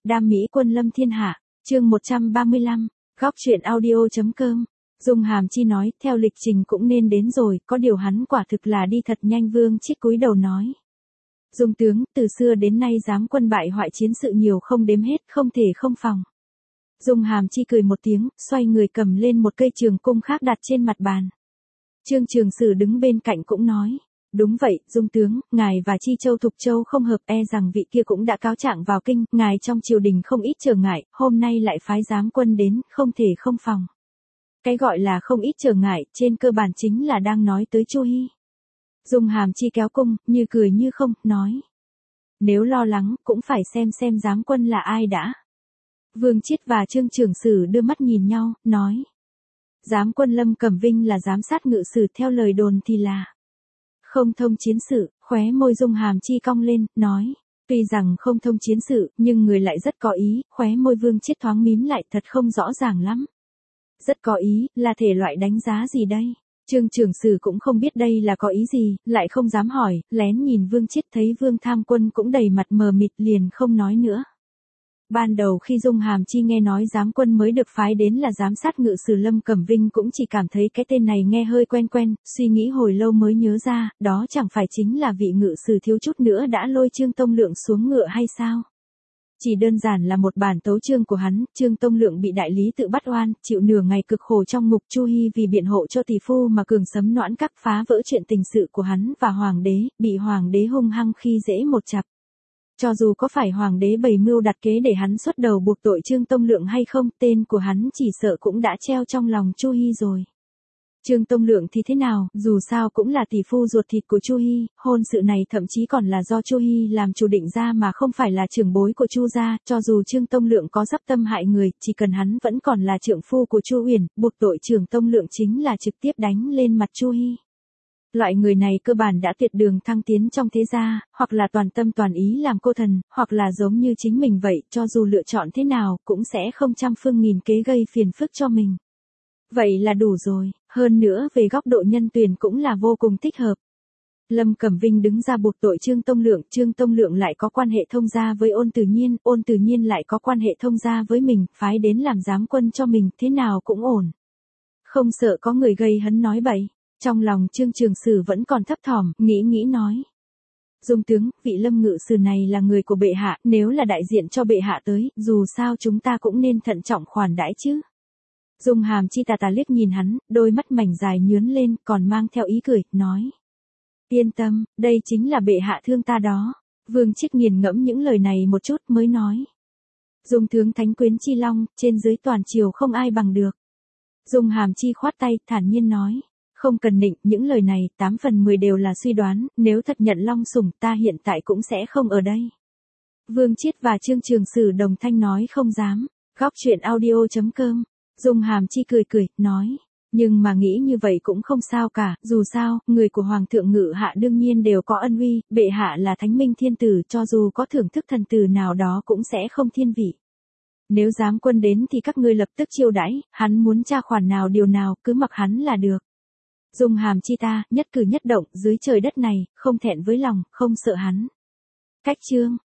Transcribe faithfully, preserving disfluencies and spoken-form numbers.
đam mỹ quân lâm thiên hạ, chương một trăm ba mươi lăm, góc truyện audio.com. Dung Hàm Chi nói, theo lịch trình cũng nên đến rồi, có điều hắn quả thực là đi thật nhanh. Vương Chiết cúi đầu nói. Dung tướng, từ xưa đến nay giám quân bại hoại chiến sự nhiều không đếm hết, không thể không phòng. Dung Hàm Chi cười một tiếng, xoay người cầm lên một cây trường cung khác đặt trên mặt bàn. Trương Trường Sử đứng bên cạnh cũng nói. Đúng vậy, Dung tướng, ngài và Chi Châu Thục Châu không hợp, e rằng vị kia cũng đã cáo trạng vào kinh, ngài trong triều đình không ít trở ngại, hôm nay lại phái giám quân đến, không thể không phòng. Cái gọi là không ít trở ngại, trên cơ bản chính là đang nói tới Chu Hi. Dung Hàm Chi kéo cung, như cười như không, nói. Nếu lo lắng, cũng phải xem xem giám quân là ai đã. Vương Chiết và Trương Trường Sử đưa mắt nhìn nhau, nói. Giám quân Lâm Cẩm Vinh là giám sát ngự sử, theo lời đồn thì là không thông chiến sự. Khóe môi Dung Hàm Chi cong lên, nói. Tuy rằng không thông chiến sự, nhưng người lại rất có ý. Khóe môi Vương Chiết thoáng mím lại, thật không rõ ràng lắm. Rất có ý, là thể loại đánh giá gì đây? Trương Trường Sử cũng không biết đây là có ý gì, lại không dám hỏi, lén nhìn Vương Chiết, thấy Vương Tham Quân cũng đầy mặt mờ mịt, liền không nói nữa. Ban đầu khi Dung Hàm Chi nghe nói giám quân mới được phái đến là giám sát ngự sử Lâm Cẩm Vinh, cũng chỉ cảm thấy cái tên này nghe hơi quen quen, suy nghĩ hồi lâu mới nhớ ra, đó chẳng phải chính là vị ngự sử thiếu chút nữa đã lôi Trương Tông Lượng xuống ngựa hay sao? Chỉ đơn giản là một bản tấu chương của hắn, Trương Tông Lượng bị đại lý tự bắt oan, chịu nửa ngày cực khổ trong ngục. Chu Hi vì biện hộ cho tỷ phu mà cường sấm noãn các, phá vỡ chuyện tình sự của hắn và hoàng đế, bị hoàng đế hung hăng khi dễ một chặp. Cho dù có phải hoàng đế bày mưu đặt kế để hắn xuất đầu buộc tội Trương Tông Lượng hay không, tên của hắn chỉ sợ cũng đã treo trong lòng Chu Hi rồi. Trương Tông Lượng thì thế nào, dù sao cũng là tỷ phu ruột thịt của Chu Hi, hôn sự này thậm chí còn là do Chu Hi làm chủ định ra mà không phải là trưởng bối của Chu gia. Cho dù Trương Tông Lượng có dấp tâm hại người, chỉ cần hắn vẫn còn là trượng phu của Chu Uyển, buộc tội Trương Tông Lượng chính là trực tiếp đánh lên mặt Chu Hi. Loại người này cơ bản đã tuyệt đường thăng tiến trong thế gia, hoặc là toàn tâm toàn ý làm cô thần, hoặc là giống như chính mình vậy, cho dù lựa chọn thế nào, cũng sẽ không trăm phương nghìn kế gây phiền phức cho mình. Vậy là đủ rồi, hơn nữa về góc độ nhân tuyển cũng là vô cùng thích hợp. Lâm Cẩm Vinh đứng ra buộc tội Trương Tông Lượng, Trương Tông Lượng lại có quan hệ thông gia với Ôn Tử Nhiên, Ôn Tử Nhiên lại có quan hệ thông gia với mình, phái đến làm giám quân cho mình, thế nào cũng ổn. Không sợ có người gây hấn nói bậy. Trong lòng Trương Trường Sử vẫn còn thấp thỏm, nghĩ nghĩ nói. Dung tướng, vị Lâm ngự sử này là người của bệ hạ, nếu là đại diện cho bệ hạ tới, dù sao chúng ta cũng nên thận trọng khoản đãi chứ. Dung Hàm Chi tà tà liếc nhìn hắn, đôi mắt mảnh dài nhướn lên, còn mang theo ý cười, nói. Yên tâm, đây chính là bệ hạ thương ta đó. Vương Chiết nghiền ngẫm những lời này một chút mới nói. Dung tướng thánh quyến chi long, trên dưới toàn triều không ai bằng được. Dung Hàm Chi khoát tay, thản nhiên nói. Không cần nịnh, những lời này, tám phần mười đều là suy đoán, nếu thật nhận long sủng, ta hiện tại cũng sẽ không ở đây. Vương Chiết và Trương Trường Sử đồng thanh nói không dám. Góc truyện audio.com. Dung Hàm Chi cười cười, nói. Nhưng mà nghĩ như vậy cũng không sao cả, dù sao, người của Hoàng thượng ngự hạ đương nhiên đều có ân uy, bệ hạ là thánh minh thiên tử, cho dù có thưởng thức thần tử nào đó cũng sẽ không thiên vị. Nếu giám quân đến thì các ngươi lập tức chiêu đãi, hắn muốn tra khoản nào điều nào, cứ mặc hắn là được. Dung Hàm Chi ta, nhất cử nhất động, dưới trời đất này, không thẹn với lòng, không sợ hắn. Cách chương.